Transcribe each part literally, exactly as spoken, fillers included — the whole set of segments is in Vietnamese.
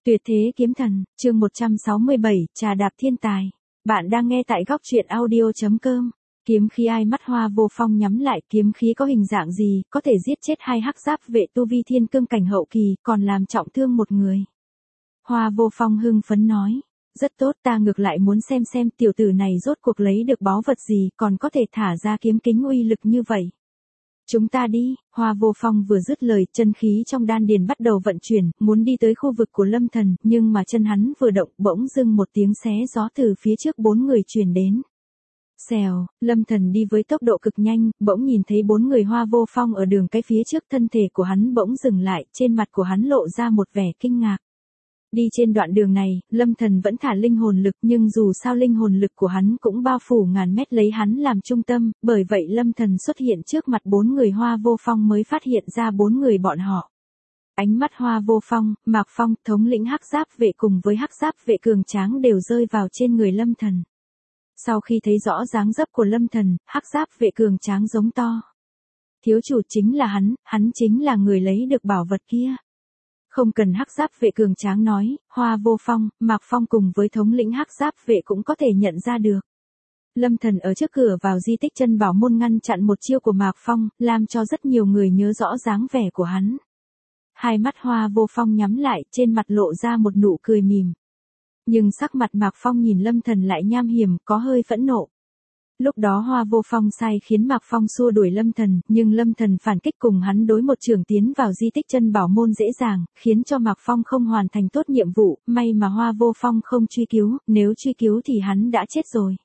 Tuyệt thế kiếm thần, chương một trăm sáu mươi bảy, trà đạp thiên tài. Bạn đang nghe tại góc truyện audio chấm com. Kiếm khí ai mắt Hoa Vô Phong nhắm lại, kiếm khí có hình dạng gì, có thể giết chết hai hắc giáp vệ tu vi thiên cương cảnh hậu kỳ, còn làm trọng thương một người. Hoa Vô Phong hưng phấn nói, rất tốt, ta ngược lại muốn xem xem tiểu tử này rốt cuộc lấy được báu vật gì, còn có thể thả ra kiếm kính uy lực như vậy. Chúng ta đi. Hoa Vô Phong vừa dứt lời, chân khí trong đan điền bắt đầu vận chuyển, muốn đi tới khu vực của Lâm Thần, nhưng mà chân hắn vừa động, bỗng dưng một tiếng xé gió từ phía trước bốn người truyền đến. Xèo, Lâm Thần đi với tốc độ cực nhanh, bỗng nhìn thấy bốn người Hoa Vô Phong ở đường cái phía trước, thân thể của hắn bỗng dừng lại, trên mặt của hắn lộ ra một vẻ kinh ngạc. Đi trên đoạn đường này, Lâm Thần vẫn thả linh hồn lực, nhưng dù sao linh hồn lực của hắn cũng bao phủ ngàn mét lấy hắn làm trung tâm, bởi vậy Lâm Thần xuất hiện trước mặt bốn người Hoa Vô Phong mới phát hiện ra bốn người bọn họ. Ánh mắt Hoa Vô Phong, Mạc Phong, thống lĩnh hắc giáp vệ cùng với hắc giáp vệ cường tráng đều rơi vào trên người Lâm Thần. Sau khi thấy rõ dáng dấp của Lâm Thần, hắc giáp vệ cường tráng giống to. Thiếu chủ chính là hắn, hắn chính là người lấy được bảo vật kia. Không cần hắc giáp vệ cường tráng nói, Hoa Vô Phong, Mạc Phong cùng với thống lĩnh hắc giáp vệ cũng có thể nhận ra được. Lâm Thần ở trước cửa vào di tích chân bảo môn ngăn chặn một chiêu của Mạc Phong, làm cho rất nhiều người nhớ rõ dáng vẻ của hắn. Hai mắt Hoa Vô Phong nhắm lại, trên mặt lộ ra một nụ cười mỉm. Nhưng sắc mặt Mạc Phong nhìn Lâm Thần lại nham hiểm, có hơi phẫn nộ. Lúc đó Hoa Vô Phong sai khiến Mạc Phong xua đuổi Lâm Thần, nhưng Lâm Thần phản kích cùng hắn đối một trường tiến vào di tích chân bảo môn dễ dàng, khiến cho Mạc Phong không hoàn thành tốt nhiệm vụ, may mà Hoa Vô Phong không truy cứu, nếu truy cứu thì hắn đã chết rồi.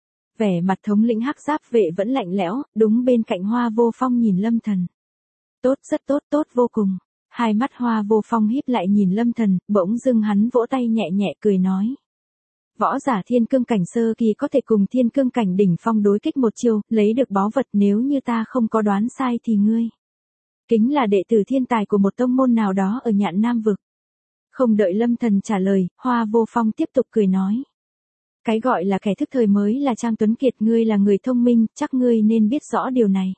Vẻ mặt thống lĩnh hắc giáp vệ vẫn lạnh lẽo, đúng bên cạnh Hoa Vô Phong nhìn Lâm Thần. Tốt, rất tốt, tốt vô cùng. Hai mắt Hoa Vô Phong híp lại nhìn Lâm Thần, bỗng dưng hắn vỗ tay nhẹ nhẹ cười nói. Võ giả thiên cương cảnh sơ kỳ có thể cùng thiên cương cảnh đỉnh phong đối kích một chiêu, lấy được báu vật, nếu như ta không có đoán sai thì ngươi. Kính là đệ tử thiên tài của một tông môn nào đó ở Nhạn Nam vực. Không đợi Lâm Thần trả lời, Hoa Vô Phong tiếp tục cười nói. Cái gọi là kẻ thức thời mới là Trang Tuấn Kiệt, ngươi là người thông minh, chắc ngươi nên biết rõ điều này.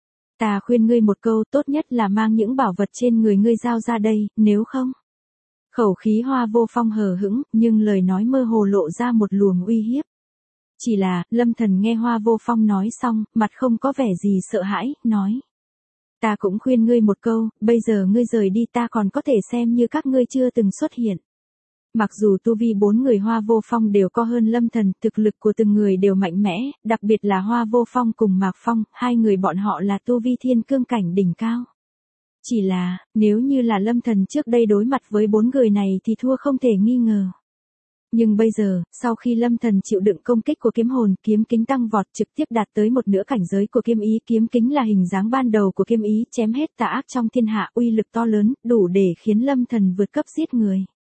Ta khuyên ngươi một câu, tốt nhất là mang những bảo vật trên người ngươi giao ra đây, nếu không. Khẩu khí Hoa Vô Phong hờ hững, nhưng lời nói mơ hồ lộ ra một luồng uy hiếp. Chỉ là, Lâm Thần nghe Hoa Vô Phong nói xong, mặt không có vẻ gì sợ hãi, nói. Ta cũng khuyên ngươi một câu, bây giờ ngươi rời đi ta còn có thể xem như các ngươi chưa từng xuất hiện. Mặc dù tu vi bốn người Hoa Vô Phong đều có hơn Lâm Thần, thực lực của từng người đều mạnh mẽ, đặc biệt là Hoa Vô Phong cùng Mạc Phong, hai người bọn họ là tu vi thiên cương cảnh đỉnh cao. Chỉ là, nếu như là Lâm Thần trước đây đối mặt với bốn người này thì thua không thể nghi ngờ. Nhưng bây giờ, sau khi Lâm Thần chịu đựng công kích của kiếm hồn, kiếm kính tăng vọt trực tiếp đạt tới một nửa cảnh giới của kiếm ý, kiếm kính là hình dáng ban đầu của kiếm ý, chém hết tà ác trong thiên hạ, uy lực to lớn, đủ để khiến Lâm Thần vượt cấp giết người.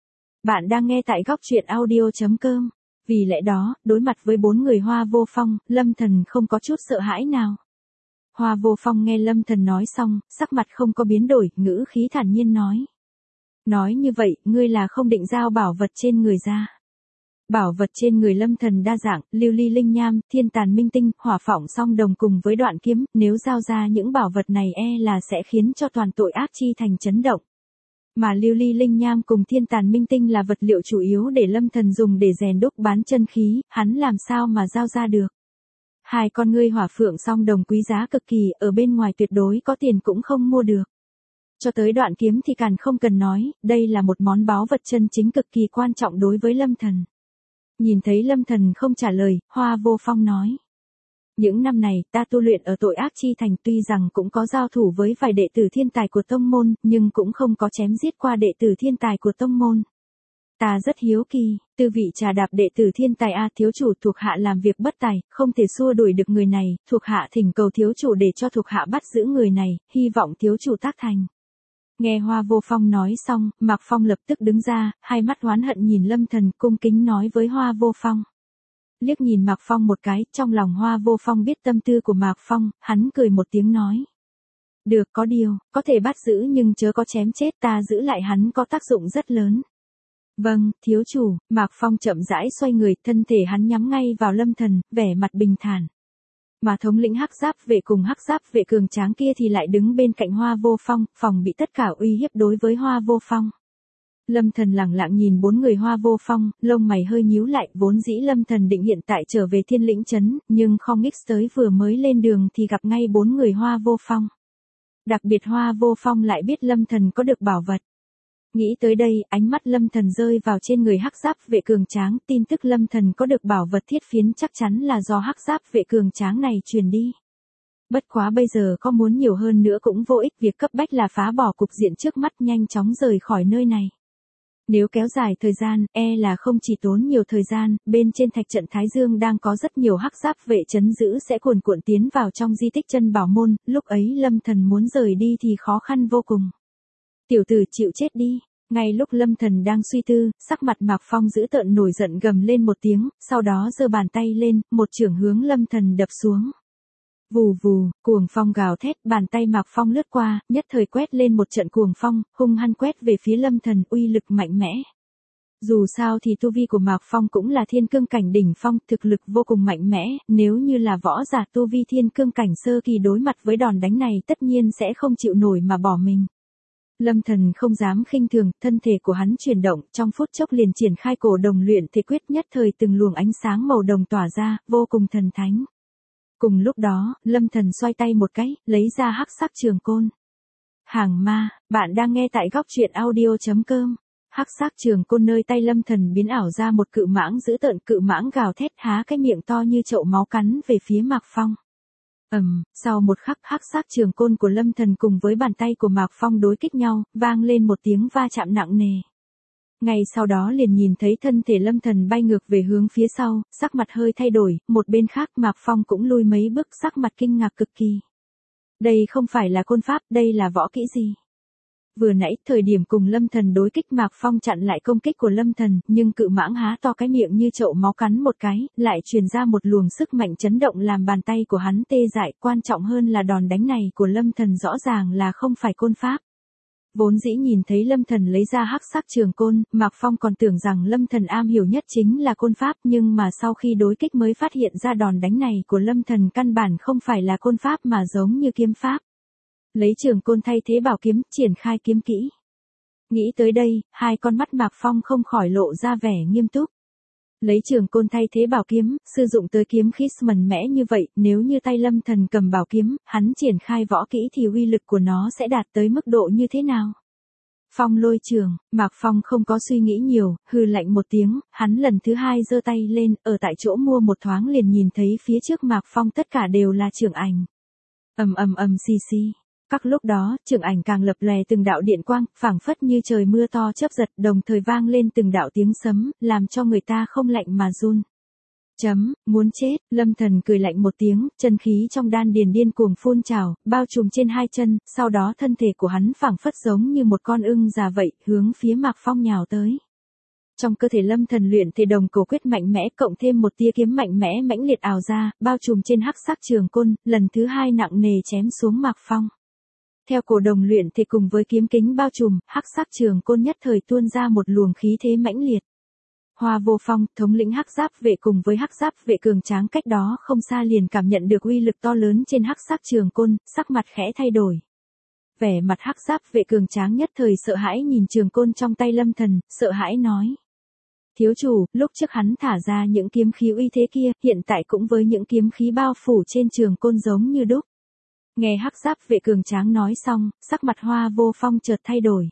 Bạn đang nghe tại góc truyện audio chấm com. Vì lẽ đó, đối mặt với bốn người Hoa Vô Phong, Lâm Thần không có chút sợ hãi nào. Hoa Vô Phong nghe Lâm Thần nói xong, sắc mặt không có biến đổi, ngữ khí thản nhiên nói. Nói như vậy, ngươi là không định giao bảo vật trên người ra. Bảo vật trên người Lâm Thần đa dạng, lưu ly linh nham, thiên tàn minh tinh, hỏa phỏng song đồng cùng với đoạn kiếm, nếu giao ra những bảo vật này e là sẽ khiến cho toàn tội ác chi thành chấn động. Mà lưu ly linh nham cùng thiên tàn minh tinh là vật liệu chủ yếu để Lâm Thần dùng để rèn đúc bán chân khí, hắn làm sao mà giao ra được. Hai con ngươi hỏa phượng song đồng quý giá cực kỳ, ở bên ngoài tuyệt đối có tiền cũng không mua được. Cho tới đoạn kiếm thì càng không cần nói, đây là một món báu vật chân chính cực kỳ quan trọng đối với Lâm Thần. Nhìn thấy Lâm Thần không trả lời, Hoa Vô Phong nói. Những năm này, ta tu luyện ở tội ác chi thành, tuy rằng cũng có giao thủ với vài đệ tử thiên tài của tông môn, nhưng cũng không có chém giết qua đệ tử thiên tài của tông môn. Ta rất hiếu kỳ, tư vị trà đạp đệ tử thiên tài a, thiếu chủ, thuộc hạ làm việc bất tài, không thể xua đuổi được người này, thuộc hạ thỉnh cầu thiếu chủ để cho thuộc hạ bắt giữ người này, hy vọng thiếu chủ tác thành. Nghe Hoa Vô Phong nói xong, Mạc Phong lập tức đứng ra, hai mắt oán hận nhìn Lâm Thần, cung kính nói với Hoa Vô Phong. Liếc nhìn Mạc Phong một cái, trong lòng Hoa Vô Phong biết tâm tư của Mạc Phong, hắn cười một tiếng nói. Được, có điều, có thể bắt giữ nhưng chớ có chém chết, ta giữ lại hắn có tác dụng rất lớn. Vâng, thiếu chủ. Mạc Phong chậm rãi xoay người, thân thể hắn nhắm ngay vào Lâm Thần, vẻ mặt bình thản. Mà thống lĩnh hắc giáp vệ cùng hắc giáp vệ cường tráng kia thì lại đứng bên cạnh Hoa Vô Phong, phòng bị tất cả uy hiếp đối với Hoa Vô Phong. Lâm Thần lẳng lặng nhìn bốn người Hoa Vô Phong, lông mày hơi nhíu lại, vốn dĩ Lâm Thần định hiện tại trở về Thiên Lĩnh trấn, nhưng không nghĩ tới vừa mới lên đường thì gặp ngay bốn người Hoa Vô Phong. Đặc biệt Hoa Vô Phong lại biết Lâm Thần có được bảo vật. Nghĩ tới đây, ánh mắt Lâm Thần rơi vào trên người hắc giáp vệ cường tráng, tin tức Lâm Thần có được bảo vật thiết phiến chắc chắn là do hắc giáp vệ cường tráng này truyền đi. Bất quá bây giờ có muốn nhiều hơn nữa cũng vô ích, việc cấp bách là phá bỏ cục diện trước mắt, nhanh chóng rời khỏi nơi này. Nếu kéo dài thời gian, e là không chỉ tốn nhiều thời gian, bên trên thạch trận Thái Dương đang có rất nhiều hắc giáp vệ trấn giữ sẽ cuồn cuộn tiến vào trong di tích chân bảo môn, lúc ấy Lâm Thần muốn rời đi thì khó khăn vô cùng. Tiểu tử chịu chết đi. Ngay lúc Lâm Thần đang suy tư, sắc mặt Mạc Phong dữ tợn nổi giận gầm lên một tiếng, sau đó giơ bàn tay lên, một chưởng hướng Lâm Thần đập xuống. Vù vù, cuồng phong gào thét, bàn tay Mạc Phong lướt qua, nhất thời quét lên một trận cuồng phong, hung hăng quét về phía Lâm Thần, uy lực mạnh mẽ. Dù sao thì tu vi của Mạc Phong cũng là thiên cương cảnh đỉnh phong, thực lực vô cùng mạnh mẽ, nếu như là võ giả tu vi thiên cương cảnh sơ kỳ đối mặt với đòn đánh này tất nhiên sẽ không chịu nổi mà bỏ mình. Lâm Thần không dám khinh thường, thân thể của hắn chuyển động, trong phút chốc liền triển khai cổ đồng luyện thể quyết, nhất thời từng luồng ánh sáng màu đồng tỏa ra, vô cùng thần thánh. Cùng lúc đó, Lâm Thần xoay tay một cái, lấy ra hắc sắc trường côn. Hàng ma, bạn đang nghe tại góc truyện audio chấm com. Hắc sắc trường côn nơi tay Lâm Thần biến ảo ra một cự mãng dữ tợn, cự mãng gào thét há cái miệng to như chậu máu cắn về phía Mạc Phong. Ầm, um, sau một khắc hắc sắc trường côn của Lâm Thần cùng với bàn tay của Mạc Phong đối kích nhau, vang lên một tiếng va chạm nặng nề. Ngay sau đó liền nhìn thấy thân thể Lâm Thần bay ngược về hướng phía sau, sắc mặt hơi thay đổi, một bên khác Mạc Phong cũng lùi mấy bước, sắc mặt kinh ngạc cực kỳ. Đây không phải là côn pháp, đây là võ kỹ gì? Vừa nãy, thời điểm cùng Lâm Thần đối kích Mạc Phong chặn lại công kích của Lâm Thần, nhưng cự mãng há to cái miệng như chậu máu cắn một cái, lại truyền ra một luồng sức mạnh chấn động làm bàn tay của hắn tê dại, quan trọng hơn là đòn đánh này của Lâm Thần rõ ràng là không phải côn pháp. Vốn dĩ nhìn thấy Lâm Thần lấy ra hắc sắc trường côn, Mạc Phong còn tưởng rằng Lâm Thần am hiểu nhất chính là côn pháp, nhưng mà sau khi đối kích mới phát hiện ra đòn đánh này của Lâm Thần căn bản không phải là côn pháp mà giống như kiếm pháp. Lấy trường côn thay thế bảo kiếm, triển khai kiếm kỹ. Nghĩ tới đây, hai con mắt Mạc Phong không khỏi lộ ra vẻ nghiêm túc. Lấy trường côn thay thế bảo kiếm, sử dụng tới kiếm khí mạnh mẽ như vậy, nếu như tay Lâm Thần cầm bảo kiếm, hắn triển khai võ kỹ thì uy lực của nó sẽ đạt tới mức độ như thế nào? Phong lôi trường, Mạc Phong không có suy nghĩ nhiều, hừ lạnh một tiếng, hắn lần thứ hai giơ tay lên, ở tại chỗ mua một thoáng liền nhìn thấy phía trước Mạc Phong tất cả đều là trường ảnh. Ầm ầm ầm xì xì. Các lúc đó, trường ảnh càng lập lòe từng đạo điện quang, phảng phất như trời mưa to chớp giật, đồng thời vang lên từng đạo tiếng sấm, làm cho người ta không lạnh mà run. Chấm, muốn chết, Lâm Thần cười lạnh một tiếng, chân khí trong đan điền điên cuồng phun trào, bao trùm trên hai chân, sau đó thân thể của hắn phảng phất giống như một con ưng già vậy, hướng phía Mạc Phong nhào tới. Trong cơ thể Lâm Thần luyện thể đồng cổ quyết mạnh mẽ cộng thêm một tia kiếm mạnh mẽ mãnh liệt ảo ra, bao trùm trên hắc sắc trường côn, lần thứ hai nặng nề chém xuống Mạc Phong. Theo cổ đồng luyện thể cùng với kiếm kính bao trùm, hắc sắc trường côn nhất thời tuôn ra một luồng khí thế mãnh liệt. Hoa Vô Phong, thống lĩnh hắc giáp vệ cùng với hắc giáp vệ cường tráng cách đó không xa liền cảm nhận được uy lực to lớn trên hắc sắc trường côn, sắc mặt khẽ thay đổi. Vẻ mặt hắc giáp vệ cường tráng nhất thời sợ hãi nhìn trường côn trong tay Lâm Thần, sợ hãi nói. Thiếu chủ, lúc trước hắn thả ra những kiếm khí uy thế kia, hiện tại cũng với những kiếm khí bao phủ trên trường côn giống như đúc. Nghe hắc giáp vệ cường tráng nói xong, sắc mặt Hoa Vô Phong chợt thay đổi.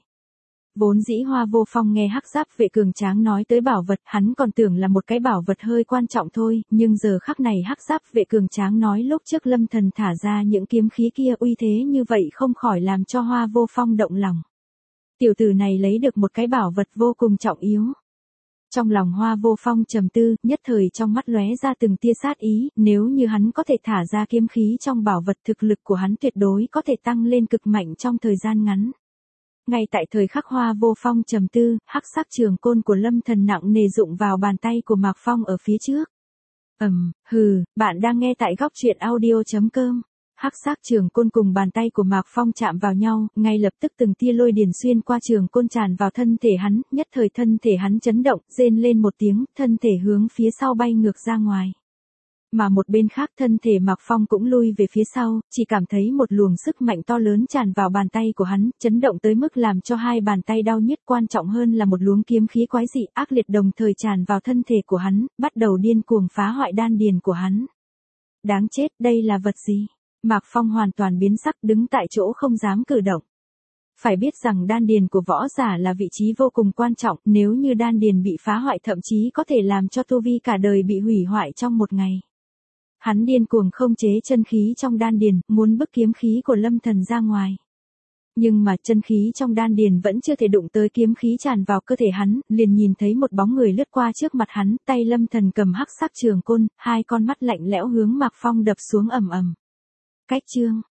Vốn dĩ Hoa Vô Phong nghe hắc giáp vệ cường tráng nói tới bảo vật, hắn còn tưởng là một cái bảo vật hơi quan trọng thôi, nhưng giờ khắc này hắc giáp vệ cường tráng nói lúc trước Lâm Thần thả ra những kiếm khí kia uy thế như vậy không khỏi làm cho Hoa Vô Phong động lòng. Tiểu tử này lấy được một cái bảo vật vô cùng trọng yếu. Trong lòng Hoa Vô Phong trầm tư, nhất thời trong mắt lóe ra từng tia sát ý, nếu như hắn có thể thả ra kiếm khí trong bảo vật thực lực của hắn tuyệt đối có thể tăng lên cực mạnh trong thời gian ngắn. Ngay tại thời khắc Hoa Vô Phong trầm tư, hắc sắc trường côn của Lâm Thần nặng nề dụng vào bàn tay của Mạc Phong ở phía trước. Ầm, um, hừ, bạn đang nghe tại góc truyện audio chấm com. Hắc sắc trường côn cùng bàn tay của Mạc Phong chạm vào nhau, ngay lập tức từng tia lôi điền xuyên qua trường côn tràn vào thân thể hắn, nhất thời thân thể hắn chấn động, rên lên một tiếng, thân thể hướng phía sau bay ngược ra ngoài. Mà một bên khác thân thể Mạc Phong cũng lui về phía sau, chỉ cảm thấy một luồng sức mạnh to lớn tràn vào bàn tay của hắn, chấn động tới mức làm cho hai bàn tay đau nhức, quan trọng hơn là một luồng kiếm khí quái dị ác liệt đồng thời tràn vào thân thể của hắn, bắt đầu điên cuồng phá hoại đan điền của hắn. Đáng chết, đây là vật gì? Mạc Phong hoàn toàn biến sắc, đứng tại chỗ không dám cử động. Phải biết rằng đan điền của võ giả là vị trí vô cùng quan trọng, nếu như đan điền bị phá hoại thậm chí có thể làm cho tu vi cả đời bị hủy hoại trong một ngày. Hắn điên cuồng không chế chân khí trong đan điền, muốn bức kiếm khí của Lâm Thần ra ngoài. Nhưng mà chân khí trong đan điền vẫn chưa thể đụng tới kiếm khí tràn vào cơ thể hắn, liền nhìn thấy một bóng người lướt qua trước mặt hắn, tay Lâm Thần cầm hắc sắc trường côn, hai con mắt lạnh lẽo hướng Mạc Phong đập xuống ầm ầm. Cách chương